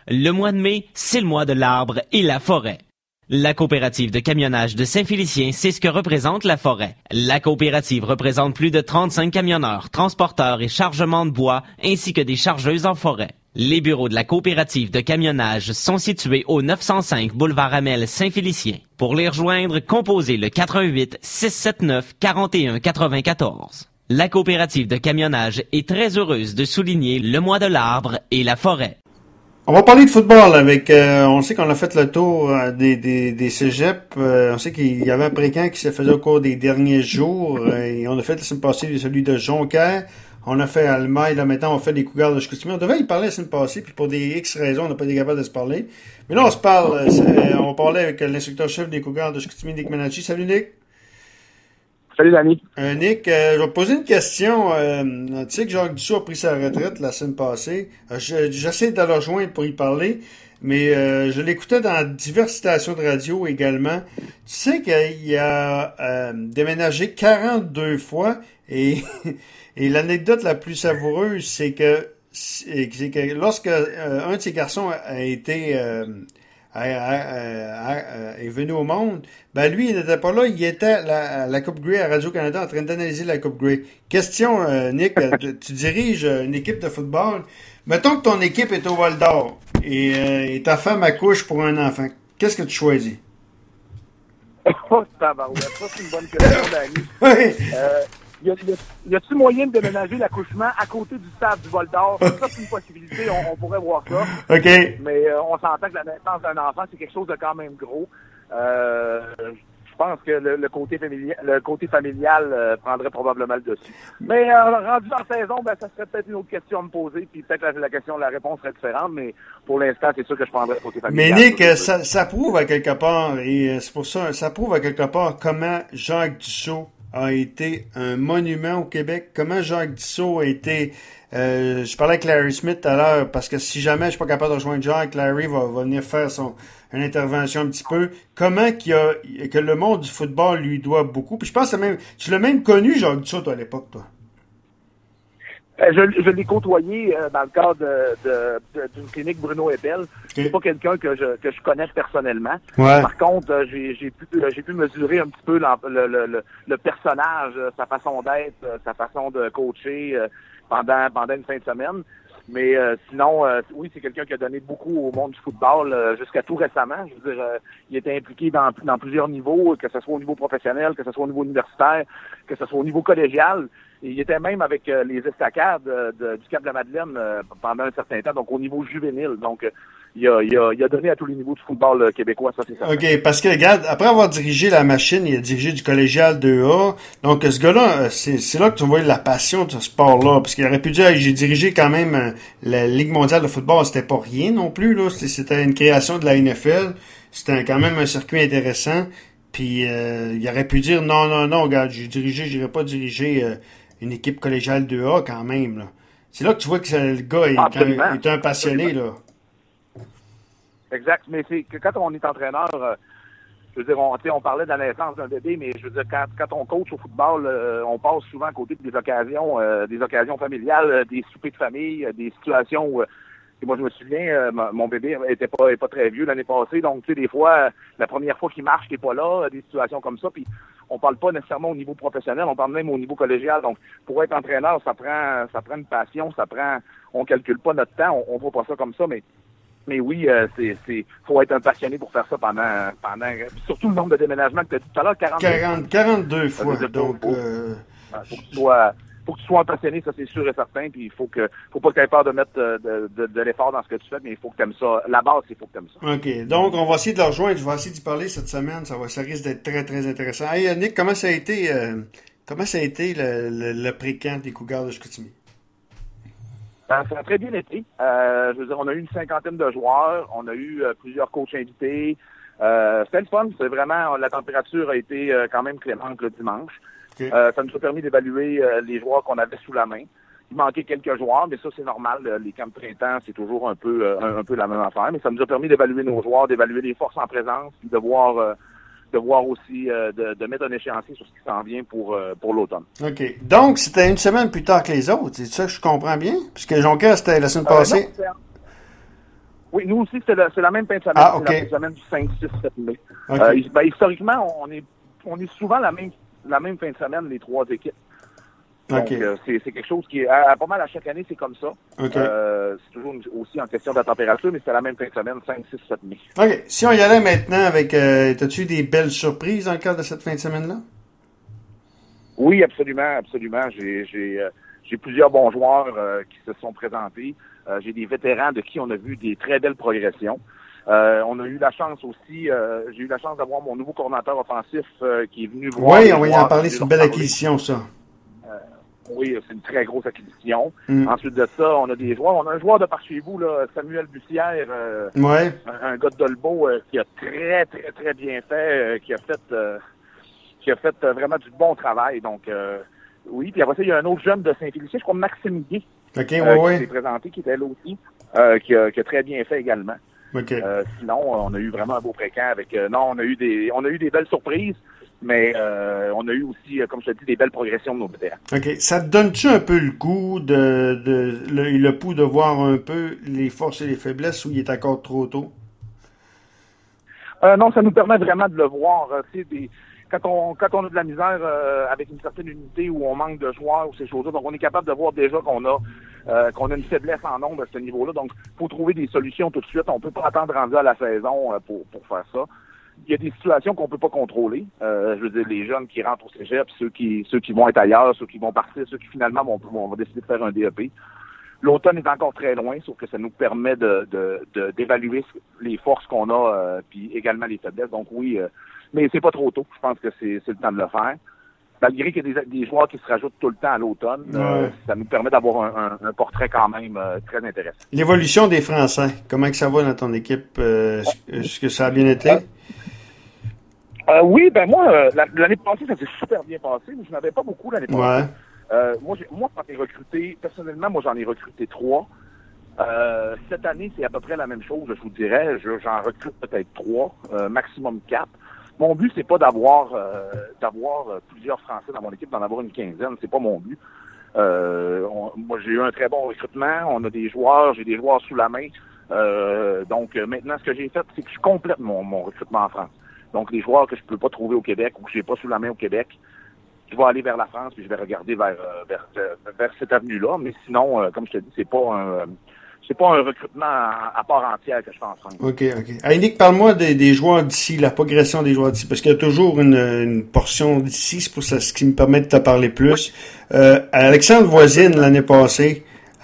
Le mois de mai, c'est le mois de l'arbre et la forêt. La coopérative de camionnage de Saint-Félicien sait ce que représente la forêt. La coopérative représente plus de 35 camionneurs, transporteurs et chargements de bois, ainsi que des chargeuses en forêt. Les bureaux de la coopérative de camionnage sont situés au 905 boulevard Amel Saint-Félicien. Pour les rejoindre, composez le 88 679 41 94. La coopérative de camionnage est très heureuse de souligner le mois de l'arbre et la forêt. On va parler de football avec, on sait qu'on a fait le tour des cégeps, on sait qu'il y avait un précamp qui se faisait au cours des derniers jours, et on a fait la semaine passée celui de Jonquière, on a fait Almaï, là maintenant on fait les Cougars de Chicoutimi. On devait y parler la semaine passée, puis pour des X raisons, on n'a pas été capable de se parler. Mais là on se parle, on va parler avec l'instructeur-chef des Cougars de Chicoutimi, Nick Menacci. Salut Nick! Salut, Danny. Nick, je vais te poser une question. Tu sais que Jacques Dussault a pris sa retraite la semaine passée. J'essaie de le rejoindre pour y parler, mais je l'écoutais dans diverses stations de radio également. Tu sais qu'il a déménagé 42 fois et, et l'anecdote la plus savoureuse, c'est que lorsque un de ses garçons a été... est venu au monde, ben lui, il n'était pas là, il était à la Coupe Grey à Radio-Canada en train d'analyser la Coupe Grey. Question, Nick, tu diriges une équipe de football. Mettons que ton équipe est au Val d'Or et ta femme accouche pour un enfant. Qu'est-ce que tu choisis? Oh, tabarouette, ça c'est une bonne question, Danny. Oui. Y a-t-il moyen de déménager l'accouchement à côté du stade du Val d'Or? Ça, c'est une possibilité, on pourrait voir ça. OK. Mais on s'entend que la naissance d'un enfant, c'est quelque chose de quand même gros. Je pense que le côté familial prendrait probablement le dessus. Mais rendu en saison, ben ça serait peut-être une autre question à me poser, puis peut-être la réponse serait différente, mais pour l'instant, c'est sûr que je prendrais le côté familial. Mais Nick, ça prouve à quelque part, et c'est pour ça prouve à quelque part comment Jacques Dussault a été un monument au Québec. Comment Jacques Dussault a été... je parlais avec Larry Smith tout à l'heure, parce que si jamais je suis pas capable de rejoindre Jacques, Larry va venir faire une intervention un petit peu. Comment que le monde du football lui doit beaucoup. Puis je pense que tu l'as même connu, Jacques Dussault, toi, à l'époque, toi. Je l'ai côtoyé dans le cadre d'une clinique Bruno Eppel. Okay. C'est pas quelqu'un que je connais personnellement. Ouais. Par contre, j'ai pu mesurer un petit peu le personnage, sa façon d'être, sa façon de coacher pendant une fin de semaine. Mais sinon, oui, c'est quelqu'un qui a donné beaucoup au monde du football jusqu'à tout récemment. Je veux dire, il était impliqué dans plusieurs niveaux, que ce soit au niveau professionnel, que ce soit au niveau universitaire, que ce soit au niveau collégial. Et il était même avec les estacades du Cap-de-la-Madeleine pendant un certain temps, donc au niveau juvénile. Donc, il a donné à tous les niveaux du football québécois, ça c'est ça. OK, parce que regarde, après avoir dirigé la machine, il a dirigé du collégial 2A. Donc ce gars-là, c'est là que tu vois la passion de ce sport-là. Parce qu'il aurait pu dire, j'ai dirigé quand même la Ligue mondiale de football, c'était pas rien non plus, là. C'était une création de la NFL. C'était quand même un circuit intéressant. Puis il aurait pu dire non, regarde, j'irai pas diriger une équipe collégiale 2A quand même, là. C'est là que tu vois que le gars est un passionné, là. Exact, mais c'est que quand on est entraîneur, je veux dire, on parlait de la naissance d'un bébé, mais je veux dire, quand on coach au football, on passe souvent à côté des occasions familiales, des soupers de famille, des situations où, moi je me souviens, mon bébé était pas très vieux l'année passée, donc tu sais, des fois, la première fois qu'il marche, t'es pas là, des situations comme ça, puis on parle pas nécessairement au niveau professionnel, on parle même au niveau collégial, donc pour être entraîneur, ça prend une passion, on calcule pas notre temps, on voit pas ça comme ça, mais oui, faut être un passionné pour faire ça pendant surtout le nombre de déménagements que tu as dit tout à l'heure, 42 fois. Donc, faut que tu sois un passionné, ça c'est sûr et certain, puis faut pas que tu aies peur de mettre de l'effort dans ce que tu fais, mais il faut que tu aimes ça. La base, il faut que tu aimes ça. OK. Donc, on va essayer de le rejoindre, je vais essayer d'y parler cette semaine, ça risque d'être très, très intéressant. Hey, Nick, comment ça a été le pré-camp des Cougars de Chicoutimi? Ça a très bien été. Je veux dire, on a eu une 50aine de joueurs, on a eu plusieurs coachs invités. C'était le fun, c'est vraiment, la température a été quand même clémente le dimanche. Okay. Ça nous a permis d'évaluer les joueurs qu'on avait sous la main. Il manquait quelques joueurs, mais ça c'est normal. Les camps de printemps, c'est toujours un peu la même affaire. Mais ça nous a permis d'évaluer nos joueurs, d'évaluer les forces en présence, puis de voir aussi, de mettre un échéancier sur ce qui s'en vient pour l'automne. OK. Donc, c'était une semaine plus tard que les autres. C'est ça que je comprends bien? Puisque Jonquière, c'était la semaine passée? Oui, nous aussi, c'est la même fin de semaine. Ah, OK. C'est la fin de semaine du 5, 6, 7 mai. OK. Historiquement, on est souvent la même fin de semaine, les trois équipes. Donc, OK. C'est quelque chose qui est pas mal à chaque année, c'est comme ça. OK. C'est toujours aussi en question de la température, mais c'est la même fin de semaine, 5, 6, 7 mai. OK. Si on y allait maintenant avec... t'as-tu eu des belles surprises dans le cadre de cette fin de semaine-là? Oui, absolument, absolument. J'ai plusieurs bons joueurs qui se sont présentés. J'ai des vétérans de qui on a vu des très belles progressions. On a eu la chance aussi, j'ai eu la chance d'avoir mon nouveau coordinateur offensif qui est venu voir. Oui, on va y en parler. C'est une belle acquisition, ça. Oui, c'est une très grosse acquisition. Ensuite de ça, on a des joueurs. On a un joueur de par chez vous, là, Samuel Bussière, un gars de Dolbeau qui a très, très, très bien fait, qui a fait vraiment du bon travail. Donc, oui. Puis après ça, il y a un autre jeune de Saint-Félicien, je crois Maxime Gué, OK, qui s'est présenté, qui était là aussi, qui a très bien fait également. OK. Sinon, on a eu vraiment un beau pré-camp avec. On a eu des belles surprises. Mais on a eu aussi, comme je te dis, des belles progressions de nos vétérans. OK. Ça te donne-tu un peu le goût le pouls de voir un peu les forces et les faiblesses ou il est encore trop tôt? Non, ça nous permet vraiment de le voir. Quand on a de la misère avec une certaine unité où on manque de joueurs ou ces choses-là, donc on est capable de voir déjà qu'on a une faiblesse en nombre à ce niveau-là. Donc, il faut trouver des solutions tout de suite. On peut pas attendre rendu à la saison pour faire ça. Il y a des situations qu'on peut pas contrôler. Je veux dire, les jeunes qui rentrent au cégep, ceux qui vont être ailleurs, ceux qui vont partir, ceux qui finalement vont décider de faire un DEP. L'automne est encore très loin, sauf que ça nous permet d'évaluer les forces qu'on a, puis également les faiblesses. Donc oui, mais c'est pas trop tôt. Je pense que c'est le temps de le faire. Malgré qu'il y a des joueurs qui se rajoutent tout le temps à l'automne, ça nous permet d'avoir un portrait quand même très intéressant. L'évolution des Français, comment que ça va dans ton équipe? Est-ce que ça a bien été? Oui, ben moi, l'année passée, ça s'est super bien passé, mais je n'avais pas beaucoup l'année passée. Moi, j'en ai recruté, personnellement, j'en ai recruté 3. Cette année, c'est à peu près la même chose, je vous dirais. J'en recrute peut-être 3, maximum 4. Mon but, c'est pas d'avoir plusieurs Français dans mon équipe, d'en avoir une quinzaine. C'est pas mon but. Moi, j'ai eu un très bon recrutement. On a des joueurs, j'ai des joueurs sous la main. Donc, maintenant, ce que j'ai fait, c'est que je complète mon recrutement en France. Donc, les joueurs que je peux pas trouver au Québec ou que j'ai pas sous la main au Québec, je vais aller vers la France puis je vais regarder vers cette avenue-là. Mais sinon, comme je te dis, c'est pas un recrutement à part entière que je fais en France. OK. Nick, parle-moi des joueurs d'ici, la progression des joueurs d'ici, parce qu'il y a toujours une portion d'ici, c'est pour ça ce qui me permet de te parler plus. Alexandre Voisine, l'année passée,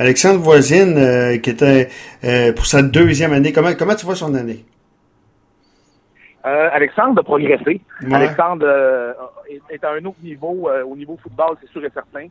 qui était pour sa 2e année, comment tu vois son année? Alexandre a progressé. Ouais. Alexandre est à un autre niveau, au niveau football, c'est sûr et certain.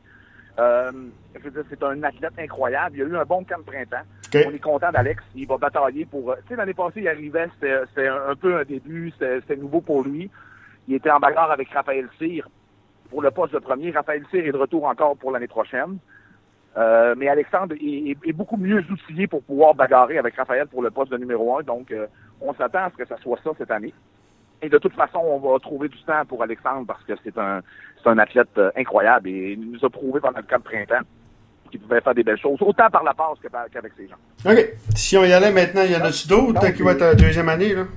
Je veux dire, c'est un athlète incroyable. Il a eu un bon camp de printemps. Okay. On est content d'Alex. Il va batailler pour... Tu sais, l'année passée, il arrivait, c'était un peu un début, c'était nouveau pour lui. Il était en bagarre avec Raphaël Cyr pour le poste de premier. Raphaël Cyr est de retour encore pour l'année prochaine. Mais Alexandre est beaucoup mieux outillé pour pouvoir bagarrer avec Raphaël pour le poste de numéro 1. Donc, on s'attend à ce que ça soit ça cette année. Et de toute façon, on va trouver du temps pour Alexandre parce que c'est un athlète incroyable et il nous a prouvé pendant le camp de printemps qu'il pouvait faire des belles choses, autant par la passe qu'avec ses gens. OK. Si on y allait maintenant, il y en a-tu d'autres qui vont être à la 2e année, là?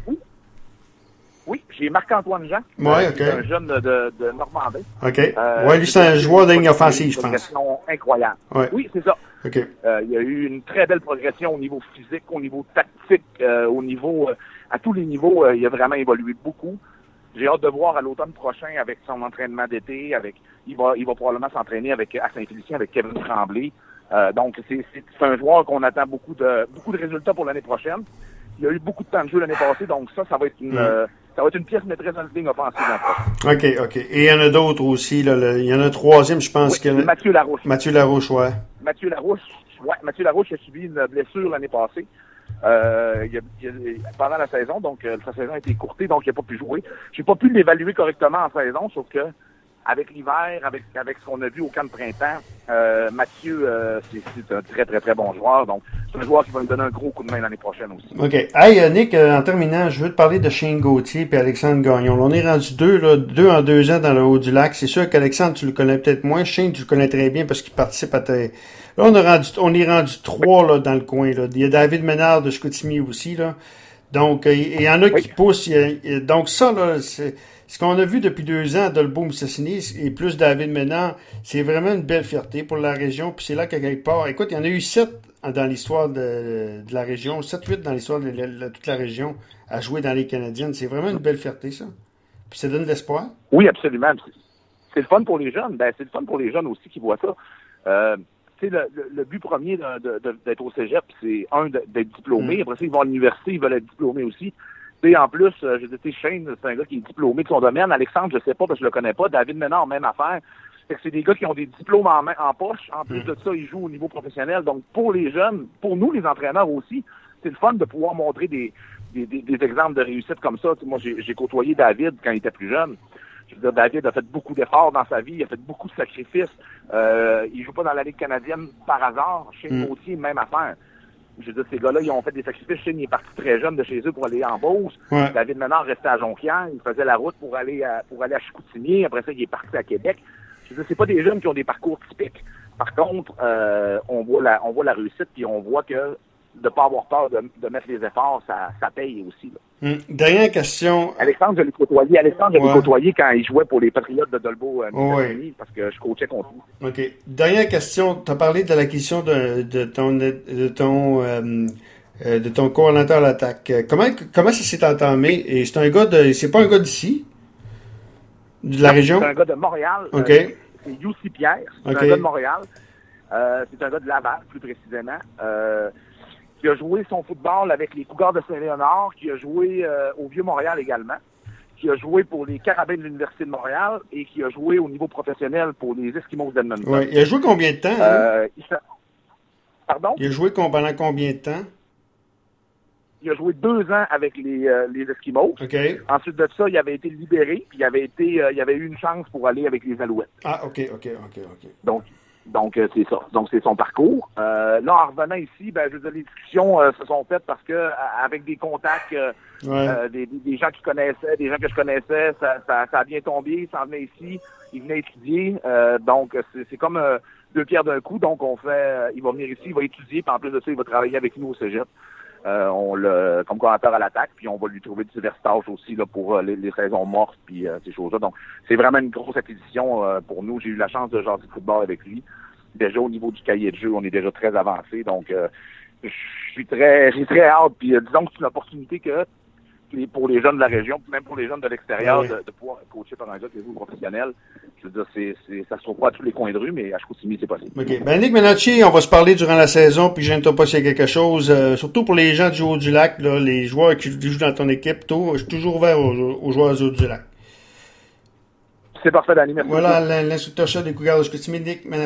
Oui, j'ai Marc-Antoine Jean, un jeune de Normandie. OK. Lui, c'est un joueur de ligne offensive, je pense. Une progression incroyable. Ouais. Oui, c'est ça. OK. Il y a eu une très belle progression au niveau physique, au niveau tactique, au niveau... à tous les niveaux, il a vraiment évolué beaucoup. J'ai hâte de voir à l'automne prochain avec son entraînement d'été, il va probablement s'entraîner à Saint-Félicien avec Kevin Tremblay. Donc c'est un joueur qu'on attend beaucoup de résultats pour l'année prochaine. Il a eu beaucoup de temps de jeu l'année passée, donc ça va être une pièce maîtresse dans le ligne offensive. OK. Et il y en a d'autres aussi. Là, il y en a un 3e, je pense. Oui, Mathieu Larouche. Mathieu Larouche a subi une blessure l'année passée. Pendant la saison, donc sa saison a été écourtée, donc il n'a pas pu jouer. J'ai pas pu l'évaluer correctement en saison, sauf que avec l'hiver, avec ce qu'on a vu au camp de printemps, Mathieu, c'est un très, très, très bon joueur. Donc, c'est un joueur qui va nous donner un gros coup de main l'année prochaine aussi. OK. Hey, Nick, en terminant, je veux te parler de Shane Gauthier et Alexandre Gagnon. Là, on est rendu deux en 2 ans dans le Haut-du-Lac. C'est sûr qu'Alexandre, tu le connais peut-être moins. Shane, tu le connais très bien parce qu'il participe à tes... Là, on est rendu 3 là, dans le coin. Là. Il y a David Ménard de Chicoutimi aussi. Là. Donc, il y en a qui poussent. Donc, ça, là, c'est... Ce qu'on a vu depuis 2 ans, Dolbeau Moussessini et plus David Ménard, c'est vraiment une belle fierté pour la région. Puis c'est là qu'à quelque part, écoute, il y en a eu 7 dans l'histoire de la région, 7-8 dans l'histoire de toute la région à jouer dans les Canadiennes. C'est vraiment une belle fierté, ça. Puis ça donne de l'espoir. Oui, absolument. C'est le fun pour les jeunes. Ben, c'est le fun pour les jeunes aussi qui voient ça. Tu sais, le but premier d'être au cégep, c'est d'être diplômé. Après ça, ils vont à l'université, ils veulent être diplômés aussi. Et en plus, je dis, Shane, c'est un gars qui est diplômé de son domaine. Alexandre, je sais pas parce que je le connais pas. David Ménard, même affaire. Fait que c'est des gars qui ont des diplômes en poche. En plus de ça, ils jouent au niveau professionnel. Donc, pour les jeunes, pour nous, les entraîneurs aussi, c'est le fun de pouvoir montrer des exemples de réussite comme ça. Moi, j'ai côtoyé David quand il était plus jeune. Je veux dire, David a fait beaucoup d'efforts dans sa vie, il a fait beaucoup de sacrifices. Il joue pas dans la Ligue canadienne par hasard. Shane Gauthier, même affaire. Je veux dire, ces gars-là, ils ont fait des sacrifices. Shane est parti très jeune de chez eux pour aller en Beauce. Ouais. David Ménard restait à Jonquière. Il faisait la route pour aller à Chicoutimi. Après ça, il est parti à Québec. Je veux dire, c'est pas des jeunes qui ont des parcours typiques. Par contre, on voit la réussite puis on voit que de pas avoir peur de mettre les efforts, ça paye aussi. Là. Dernière question. Alexandre, je l'ai côtoyé. Côtoyé quand il jouait pour les Patriotes de Dolbeau parce que je coachais contre lui. OK. Dernière question. Tu as parlé de l'acquisition de ton coordinateur à l'attaque. Comment ça s'est entamé? Et c'est pas un gars d'ici? De la région? C'est un gars de Montréal. OK. C'est Youssi Pierre. C'est OK. un gars de Montréal. C'est un gars de Laval, plus précisément. Qui a joué son football avec les Cougars de Saint-Léonard, qui a joué au Vieux-Montréal également, qui a joué pour les Carabins de l'Université de Montréal et qui a joué au niveau professionnel pour les Eskimos d'Edmonton. Ouais. Il a joué combien de temps? Pardon? Il a joué pendant combien de temps? Il a joué 2 ans avec les Eskimos. OK. Ensuite de ça, il avait été libéré, puis il avait eu une chance pour aller avec les Alouettes. Ah, OK. Donc, c'est ça. Donc, c'est son parcours. Là, en revenant ici, je veux dire, les discussions se sont faites parce que, avec des contacts, des gens qui connaissaient, des gens que je connaissais, ça a bien tombé. Il s'en venait ici. Il venait étudier. Donc, c'est comme 2 pierres d'un coup. Donc, il va venir ici, il va étudier, puis en plus de ça, il va travailler avec nous au cégep. On l'a comme coordinateur à l'attaque, puis on va lui trouver divers tâches aussi là, pour les saisons mortes puis ces choses-là. Donc, c'est vraiment une grosse acquisition pour nous. J'ai eu la chance de jaser de football avec lui. Déjà, au niveau du cahier de jeu, on est déjà très avancé. Donc, j'ai très hâte. Puis disons que c'est une opportunité que pour les jeunes de la région, puis même pour les jeunes de l'extérieur, de pouvoir coacher par un gars qui est professionnel. Je veux dire, ça se trouve pas à tous les coins de rue, mais à Chicoutimi, c'est possible. OK. Nick Menacci, on va se parler durant la saison, puis gêne-toi pas s'il y a quelque chose. Surtout pour les gens du Haut-du-Lac, là, les joueurs qui jouent dans ton équipe, je suis toujours ouvert aux joueurs du Haut-du-Lac. C'est parfait, Danny. Merci. Voilà l'instructeur chef des Cougars de Chicoutimi, Nick Menacci.